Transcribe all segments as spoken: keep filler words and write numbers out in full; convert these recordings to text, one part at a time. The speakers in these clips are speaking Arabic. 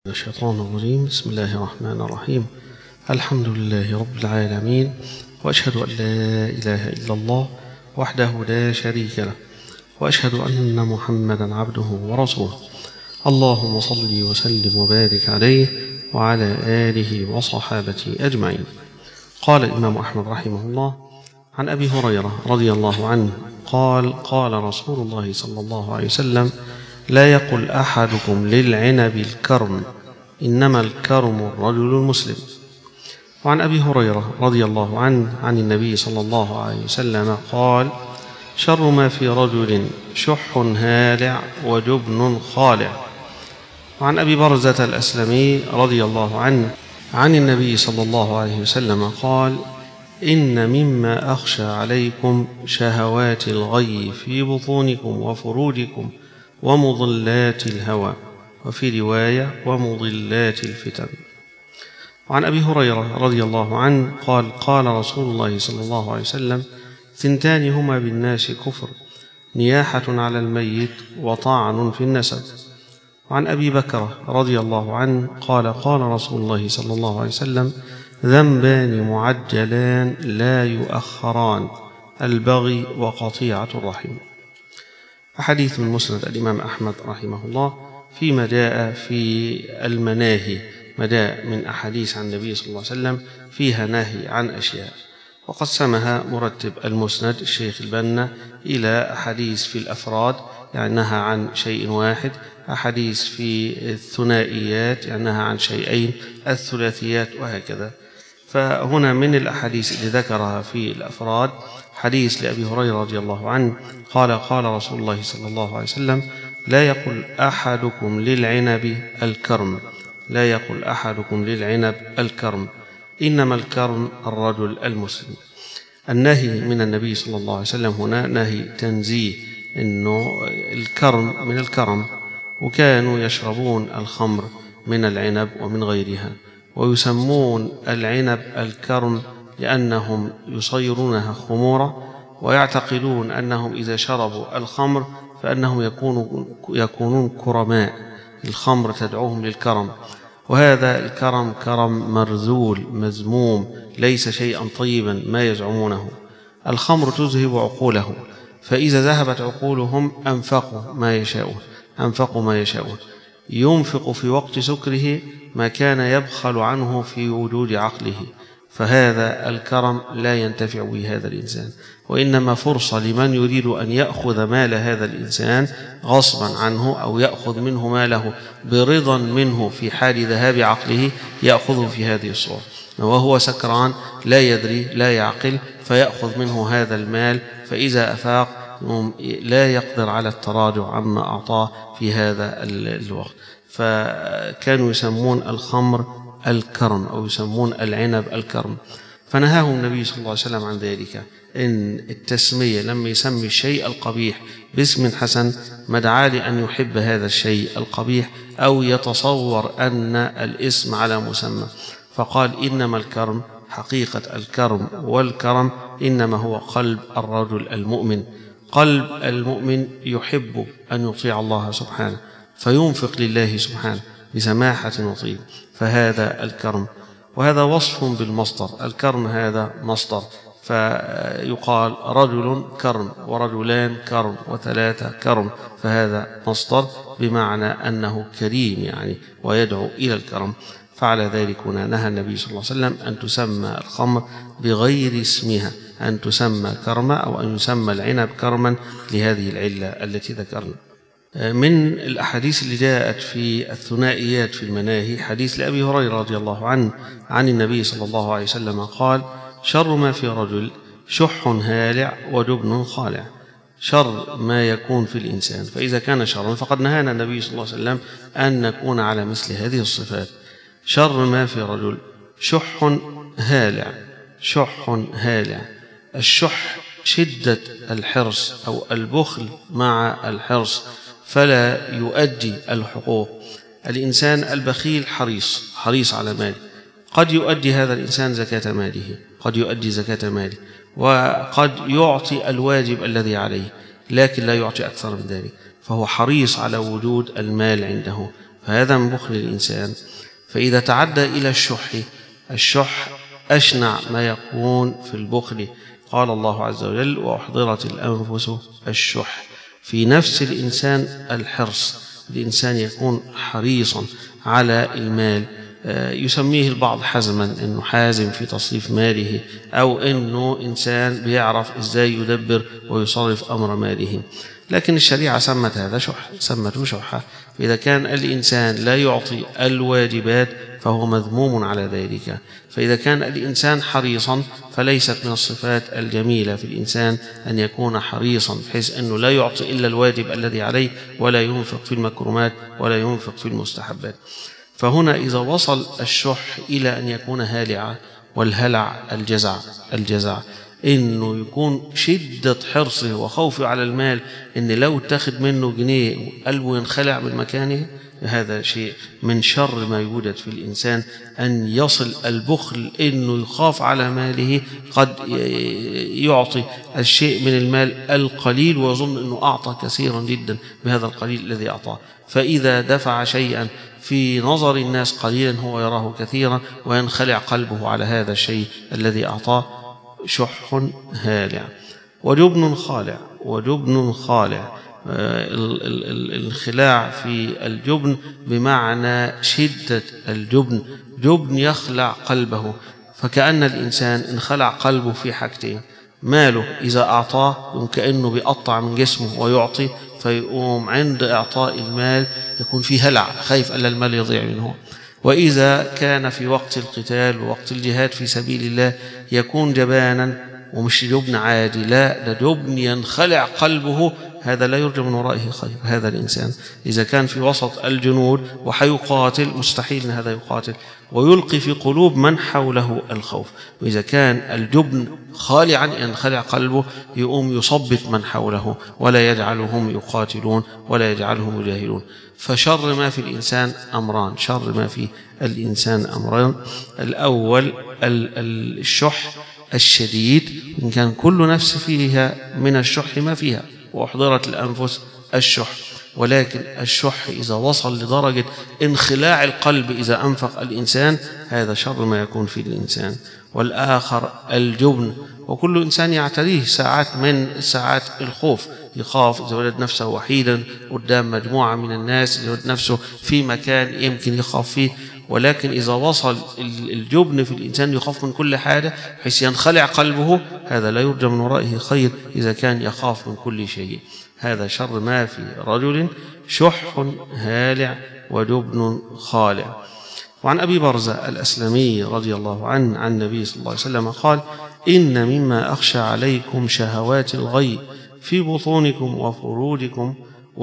الشيطان الرجيم. بسم الله الرحمن الرحيم. الحمد لله رب العالمين، وأشهد أن لا إله إلا الله وحده لا شريك له، وأشهد أن محمدا عبده ورسوله. اللهم صل وسلم وبارك عليه وعلى آله وصحابته أجمعين. قال الإمام أحمد رحمه الله عن أبي هريرة رضي الله عنه قال: قال رسول الله صلى الله عليه وسلم: لا يقل أحدكم للعنب الكرم، إنما الكرم الرجل المسلم. وعن أبي هريرة رضي الله عنه عن النبي صلى الله عليه وسلم قال: شر ما في رجل شح هالع وجبن خالع. وعن أبي برزة الأسلمي رضي الله عنه عن النبي صلى الله عليه وسلم قال: إن مما أخشى عليكم شهوات الغي في بطونكم وفروجكم ومضلات الهوى، وفي رواية ومضلات الفتن. وعن أبي هريرة رضي الله عنه قال: قال رسول الله صلى الله عليه وسلم: ثنتان هما بالناس كفر، نياحة على الميت وطعن في النسب. وعن أبي بكر رضي الله عنه قال: قال رسول الله صلى الله عليه وسلم: ذنبان معجلان لا يؤخران، البغي وقطيعة الرحم. حديث من مسند الإمام أحمد رحمه الله فيما جاء في المناهي، ما جاء من أحاديث عن النبي صلى الله عليه وسلم فيها نهي عن أشياء، وقسمها مرتب المسند الشيخ البنا إلى أحاديث في الأفراد يعني نهى عن شيء واحد، أحاديث في الثنائيات يعني نهى عن شيئين، الثلاثيات، وهكذا. فهنا من الأحاديث اللي ذكرها في الأفراد حديث لأبي هريرة رضي الله عنه قال: قال رسول الله صلى الله عليه وسلم: لا يقل أحدكم للعنب الكرم، لا يقل أحدكم للعنب الكرم، إنما الكرم الرجل المسلم. النهي من النبي صلى الله عليه وسلم هنا نهي تنزيه، إنه الكرم من الكرم، وكانوا يشربون الخمر من العنب ومن غيرها، ويسمون العنب الكرم لأنهم يصيرونها خمورا، ويعتقدون أنهم إذا شربوا الخمر فأنهم يكونوا يكونون كرماء، الخمر تدعوهم للكرم، وهذا الكرم كرم مرذول مذموم، ليس شيئا طيبا ما يزعمونه. الخمر تذهب عقوله، فإذا ذهبت عقولهم أنفقوا ما يشاءون أنفقوا ما يشاءون ينفق في وقت سكره ما كان يبخل عنه في وجود عقله، فهذا الكرم لا ينتفع به هذا الإنسان، وإنما فرصة لمن يريد أن يأخذ مال هذا الإنسان غصبا عنه، أو يأخذ منه ماله برضا منه في حال ذهاب عقله، يأخذه في هذه الصورة وهو سكران لا يدري لا يعقل، فيأخذ منه هذا المال، فإذا أفاق لا يقدر على التراجع عما أعطاه في هذا الوقت. فكانوا يسمون الخمر الكرم أو يسمون العنب الكرم، فنهاهم النبي صلى الله عليه وسلم عن ذلك. إن التسمية لما يسمي الشيء القبيح باسم حسن مدعى لأن يحب هذا الشيء القبيح أو يتصور أن الاسم على مسمى، فقال: إنما الكرم، حقيقة الكرم والكرم إنما هو قلب الرجل المؤمن. قلب المؤمن يحب أن يطيع الله سبحانه فينفق لله سبحانه بسماحة وطيب، فهذا الكرم. وهذا وصف بالمصدر، الكرم هذا مصدر، فيقال رجل كرم ورجلان كرم وثلاثة كرم، فهذا مصدر بمعنى أنه كريم يعني ويدعو إلى الكرم. فعلى ذلك هنا نهى النبي صلى الله عليه وسلم أن تسمى الخمر بغير اسمها، أن تسمى كرما أو أن يسمى العنب كرما لهذه العلة التي ذكرنا. من الأحاديث اللي جاءت في الثنائيات في المناهي حديث لأبي هريرة رضي الله عنه عن النبي صلى الله عليه وسلم قال: شر ما في رجل شح هالع وجبن خالع. شر ما يكون في الإنسان، فإذا كان شرا فقد نهانا النبي صلى الله عليه وسلم أن نكون على مثل هذه الصفات. شر ما في رجل شح هالع، شح هالع. الشح شدة الحرص أو البخل مع الحرص، فلا يؤدي الحقوق. الإنسان البخيل حريص حريص على ماله، قد يؤدي هذا الإنسان زكاة ماله، قد يؤدي زكاة ماله، وقد يعطي الواجب الذي عليه، لكن لا يعطي أكثر من ذلك، فهو حريص على وجود المال عنده، فهذا من بخل الإنسان. فإذا تعدى إلى الشح، الشح أشنع ما يكون في البخل. قال الله عز وجل: وأحضرت الأنفس الشح. في نفس الإنسان الحرص، الإنسان يكون حريصا على المال، يسميه البعض حزما، أنه حازم في تصريف ماله، أو أنه إنسان بيعرف إزاي يدبر ويصرف أمر ماله. لكن الشريعة سمت هذا شح، سمته شحة. فإذا كان الإنسان لا يعطي الواجبات فهو مذموم على ذلك. فإذا كان الإنسان حريصا فليست من الصفات الجميلة في الإنسان أن يكون حريصا بحيث أنه لا يعطي إلا الواجب الذي عليه، ولا ينفق في المكرمات ولا ينفق في المستحبات. فهنا إذا وصل الشح إلى أن يكون هالعا، والهلع الجزع، الجزع إنه يكون شدة حرصه وخوفه على المال، إن لو اتخذ منه جنيه قلبه ينخلع من مكانه. هذا شيء من شر ما يوجد في الإنسان، أن يصل البخل إنه يخاف على ماله، قد يعطي الشيء من المال القليل ويظن أنه أعطى كثيرا جدا بهذا القليل الذي أعطاه. فإذا دفع شيئا في نظر الناس قليلا هو يراه كثيرا، وينخلع قلبه على هذا الشيء الذي أعطاه. شح هالع. وجبن خالع. وجبن خالع، الخلاع في الجبن بمعنى شدة الجبن، جبن يخلع قلبه. فكأن الإنسان انخلع قلبه في حاجتين: ماله إذا أعطاه كأنه بيقطع من جسمه ويعطي، فيقوم عند إعطاء المال يكون فيه هلع، خايف ألا المال يضيع منه. وإذا كان في وقت القتال ووقت الجهاد في سبيل الله يكون جبانا، ومش جبن عادي، لا، ده جبن ينخلع قلبه. هذا لا يرجى من ورائه خير. هذا الإنسان إذا كان في وسط الجنود وحيقاتل، مستحيل أن هذا يقاتل، ويلقي في قلوب من حوله الخوف. وإذا كان الجبن خالعا ينخلع قلبه، يقوم يصبت من حوله ولا يجعلهم يقاتلون ولا يجعلهم يجاهدون. فشر ما في الإنسان أمران، شر ما في الإنسان أمران. الأول الشح الشديد، إن كان كل نفس فيها من الشح ما فيها، وأحضرت الأنفس الشح. ولكن الشح إذا وصل لدرجة انخلاع القلب إذا أنفق الإنسان، هذا شر ما يكون في الإنسان. والآخر الجبن، وكل إنسان يعتريه ساعات من ساعات الخوف، يخاف إذا وجد نفسه وحيدا قدام مجموعة من الناس، إذا وجد نفسه في مكان يمكن يخاف فيه. ولكن إذا وصل الجبن في الإنسان يخاف من كل حاجة حيث ينخلع قلبه، هذا لا يرجى من ورائه خير إذا كان يخاف من كل شيء. هذا شر ما في رجل شح هالع وجبن خالع. وعن أبي برزة الأسلمي رضي الله عنه عن النبي صلى الله عليه وسلم قال: إن مما أخشى عليكم شهوات الغي في بطونكم وفروجكم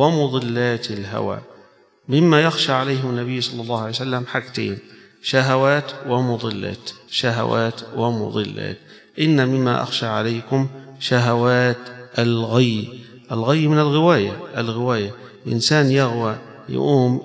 ومضلات الهوى. مما يخشى عليه النبي صلى الله عليه وسلم حاجتين: شهوات ومضلات، شهوات ومضلات. إن مما أخشى عليكم شهوات الغي. الغي من الغواية، الغواية إنسان يغوى، يقوم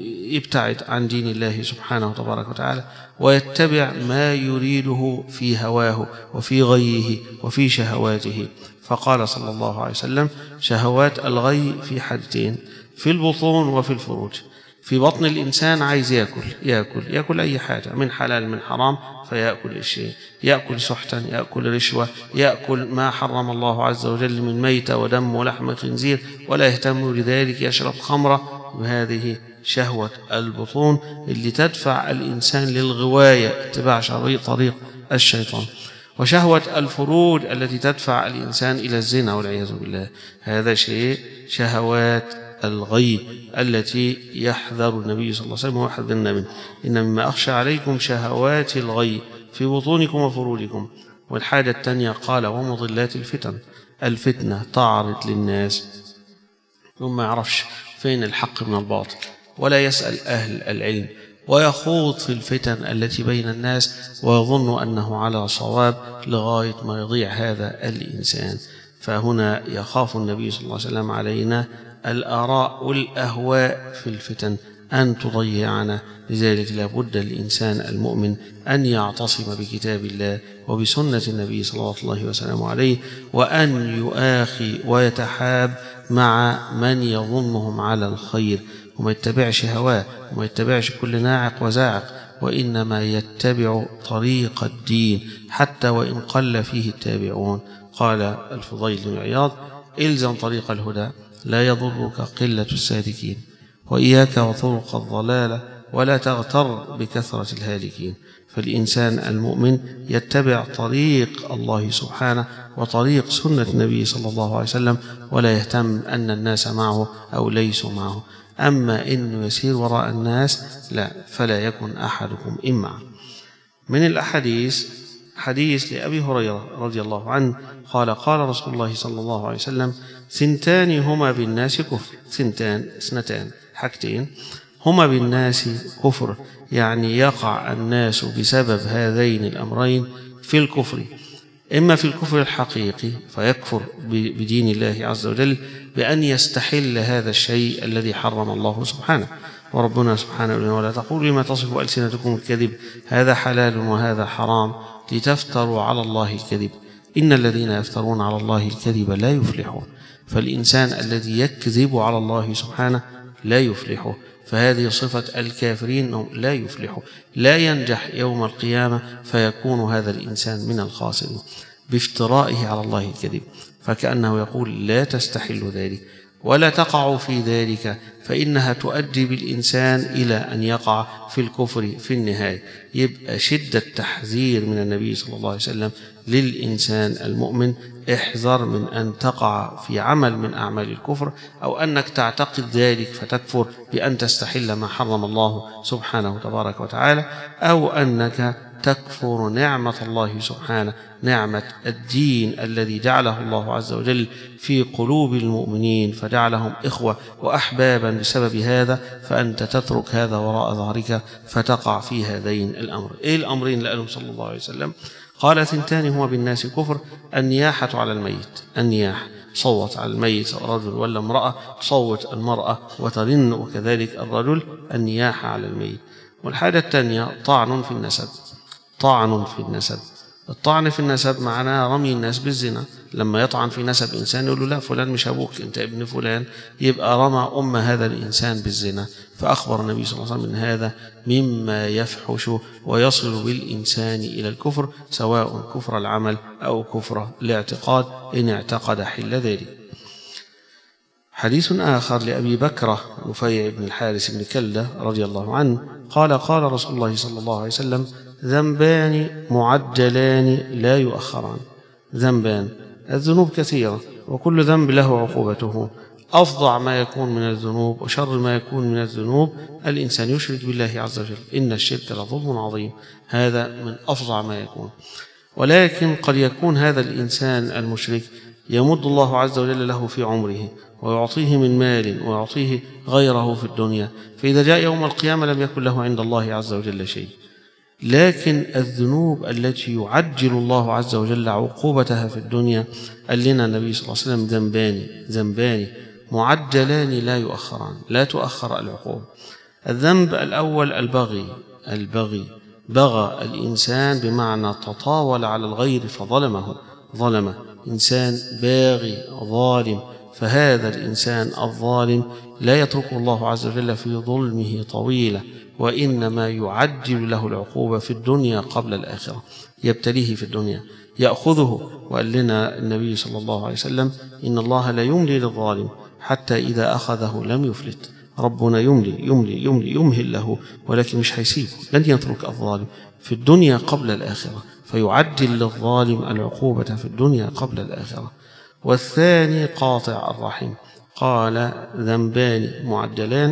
يبتعد عن دين الله سبحانه وتبارك وتعالى، ويتبع ما يريده في هواه وفي غيه وفي شهواته. فقال صلى الله عليه وسلم: شهوات الغي في حاجتين: في البطون وفي الفروج. في بطن الإنسان عايز يأكل يأكل يأكل أي حاجة، من حلال من حرام فيأكل الشيء، يأكل سحتا، يأكل رشوة، يأكل ما حرم الله عز وجل من ميتة ودم ولحم خنزير، ولا يهتم بذلك، يشرب خمرة. وهذه شهوة البطون اللي تدفع الإنسان للغواية، اتباع طريق الشيطان. وشهوة الفروج التي تدفع الإنسان إلى الزنا والعياذ بالله، هذا شيء شهوات الغي التي يحذر النبي صلى الله عليه وسلم ويحذرنا منه. إن مما أخشى عليكم شهوات الغي في بطونكم وفروجكم. والحاجة الثانية قال: ومضلات الفتن. الفتنة تعرض للناس ثم ما يعرفش فين الحق من الباطل، ولا يسأل أهل العلم، ويخوض في الفتن التي بين الناس ويظن أنه على صواب لغاية ما يضيع هذا الإنسان. فهنا يخاف النبي صلى الله عليه وسلم علينا الآراء والأهواء في الفتن أن تضيعنا. لذلك لا بد الإنسان المؤمن أن يعتصم بكتاب الله وبسنة النبي صلى الله عليه وسلم عليه، وأن يؤاخي ويتحاب مع من يظنهم على الخير، وما يتبعش هواه وما يتبعش كل ناعق وزاعق، وإنما يتبع طريق الدين حتى وإن قل فيه التابعون. قال الفضيل بن عياض: إلزم طريق الهدى لا يضرك قلة السالكين، وإياك وطرق الضلالة ولا تغتر بكثرة الهالكين. فالإنسان المؤمن يتبع طريق الله سبحانه وطريق سنة النبي صلى الله عليه وسلم، ولا يهتم أن الناس معه أو ليسوا معه. أما إنه يسير وراء الناس لا، فلا يكن أحدكم إما. من الأحاديث حديث لأبي هريرة رضي الله عنه قال: قال رسول الله صلى الله عليه وسلم: ثنتان هما بالناس كفر. ثنتان اثنتان حاجتين هما بالناس كفر، يعني يقع الناس بسبب هذين الأمرين في الكفر، إما في الكفر الحقيقي فيكفر بدين الله عز وجل بأن يستحل هذا الشيء الذي حرم الله سبحانه. وربنا سبحانه يقول: ولا تقولوا لما تصف ألسنتكم الكذب هذا حلال وهذا حرام لتفتروا على الله الكذب إن الذين يفترون على الله الكذب لا يفلحون. فالإنسان الذي يكذب على الله سبحانه لا يفلح، فهذه صفة الكافرين أنهم لا يفلحوا، لا ينجح يوم القيامة، فيكون هذا الإنسان من الخاسرين بافترائه على الله الكذب. فكأنه يقول: لا تستحل ذلك ولا تقع في ذلك، فإنها تؤدي بالإنسان إلى أن يقع في الكفر في النهاية. يبقى شدة تحذير من النبي صلى الله عليه وسلم للإنسان المؤمن: احذر من أن تقع في عمل من أعمال الكفر، أو أنك تعتقد ذلك فتكفر بأن تستحل ما حرم الله سبحانه تبارك وتعالى، أو أنك تكفر نعمة الله سبحانه، نعمة الدين الذي جعله الله عز وجل في قلوب المؤمنين فجعلهم إخوة وأحبابا بسبب هذا، فأنت تترك هذا وراء ظهرك فتقع في هذين الأمر. إيه الأمرين اللي قالهم صلى الله عليه وسلم؟ قال: ثنتان هما بالناس كفر: النياحة على الميت. النياح صوت على الميت رجل ولا امرأة، صوت المرأة وترن، وكذلك الرجل النياحة على الميت. والحاجة الثانية طعن في النسب. طعن في النسب. الطعن في النسب معناه رمي الناس بالزنا. لما يطعن في نسب إنسان يقول له: لا فلان مش أبوك، أنت ابن فلان، يبقى رمى أم هذا الإنسان بالزنا. فأخبر النبي صلى الله عليه وسلم من هذا مما يفحش ويصل بالإنسان إلى الكفر، سواء كفر العمل أو كفر الاعتقاد إن اعتقد حل ذلك. حديث آخر لأبي بكرة نفيع بن الحارث بن كلة رضي الله عنه قال: قال رسول الله صلى الله عليه وسلم: ذنبان معجلان لا يؤخران. ذنبان، الذنوب كثيرة وكل ذنب له عقوبته. أفظع ما يكون من الذنوب وشر ما يكون من الذنوب الإنسان يشرك بالله عز وجل، إن الشرك لظلم عظيم. هذا من أفظع ما يكون. ولكن قد يكون هذا الإنسان المشرك يمد الله عز وجل له في عمره ويعطيه من مال ويعطيه غيره في الدنيا، فإذا جاء يوم القيامة لم يكن له عند الله عز وجل شيء. لكن الذنوب التي يعجل الله عز وجل عقوبتها في الدنيا، قال لنا النبي صلى الله عليه وسلم: ذنبان ذنبان معجلان لا يؤخران، لا تؤخر العقوبة. الذنب الأول البغي. البغي بغى الإنسان بمعنى تطاول على الغير فظلمه، ظلمه إنسان باغي ظالم، فهذا الإنسان الظالم لا يتركه الله عز وجل في ظلمه طويلة، وإنما يعجل له العقوبة في الدنيا قبل الآخرة، يبتليه في الدنيا يأخذه. وقال لنا النبي صلى الله عليه وسلم: إن الله لا يملي للظالم حتى إذا أخذه لم يفلت. ربنا يملي يملي يملي يمهل له، ولكن مش هيسيبه، لن يترك الظالم في الدنيا قبل الآخرة، فيعجل للظالم العقوبة في الدنيا قبل الآخرة. والثاني قاطع الرحم. قال: ذنبان معجلان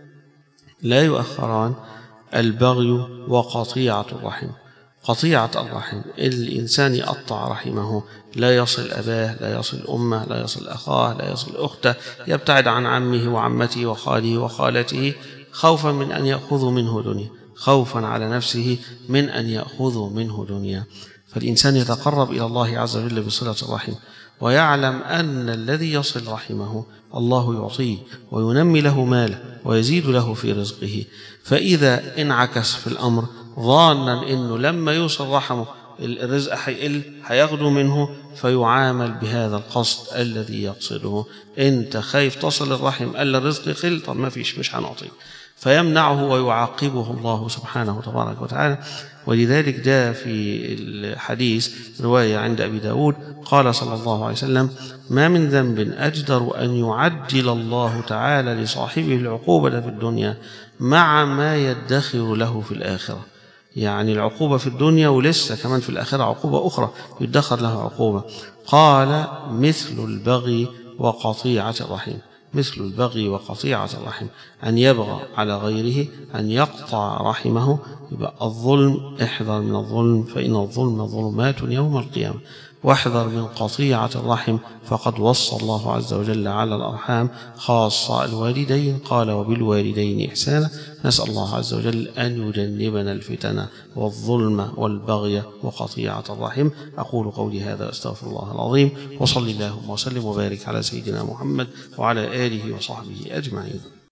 لا يؤخران: البغي وقطيعة الرحم. قطيعة الرحم، الإنسان يقطع رحمه، لا يصل أباه، لا يصل أمه، لا يصل أخاه، لا يصل أخته، يبتعد عن عمه وعمته وخاله وخالته خوفا من أن يأخذوا منه دنيا، خوفا على نفسه من أن يأخذوا منه دنيا. فالإنسان يتقرب إلى الله عز وجل بصلة الرحم، ويعلم أن الذي يصل رحمه الله يعطيه وينمي له ماله ويزيد له في رزقه. فإذا انعكس في الأمر ظانا أنه لما يوصل رحمه الرزق هيقل هياخده منه، فيعامل بهذا القصد الذي يقصده. أنت خايف تصل الرحم، قال الرزق يقل، طب ما فيش، مش هنعطيك، فيمنعه ويعاقبه الله سبحانه تبارك وتعالى. ولذلك جاء في الحديث رواية عند أبي داود قال صلى الله عليه وسلم: ما من ذنب أجدر أن يعجل الله تعالى لصاحبه العقوبة في الدنيا مع ما يدخر له في الآخرة. يعني العقوبة في الدنيا ولسه كمان في الآخرة عقوبة أخرى يدخر له عقوبة. قال: مثل البغي وقطيعة الرحم. مثل البغي وقطيعة الرحم، أن يبغى على غيره، أن يقطع رحمه. يبقى الظلم، احذر من الظلم فإن الظلم ظلمات يوم القيامة. واحذر من قطيعة الرحم، فقد وصى الله عز وجل على الأرحام خاصة الوالدين، قال: وبالوالدين إحسانا. نسأل الله عز وجل أن يجنبنا الفتن والظلم والبغي وقطيعة الرحم. أقول قولي هذا وأستغفر الله العظيم، وصلى اللهم وسلم وبارك على سيدنا محمد وعلى آله وصحبه أجمعين.